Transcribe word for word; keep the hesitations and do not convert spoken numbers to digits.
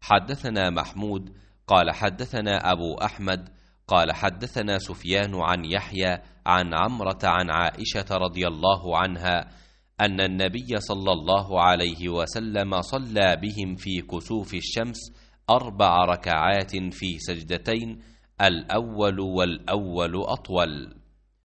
حدثنا محمود قال حدثنا أبو أحمد قال حدثنا سفيان عن يحيى عن عمرة عن عائشة رضي الله عنها أن النبي صلى الله عليه وسلم صلى بهم في كسوف الشمس أربع ركعات في سجدتين، الأول والأول أطول.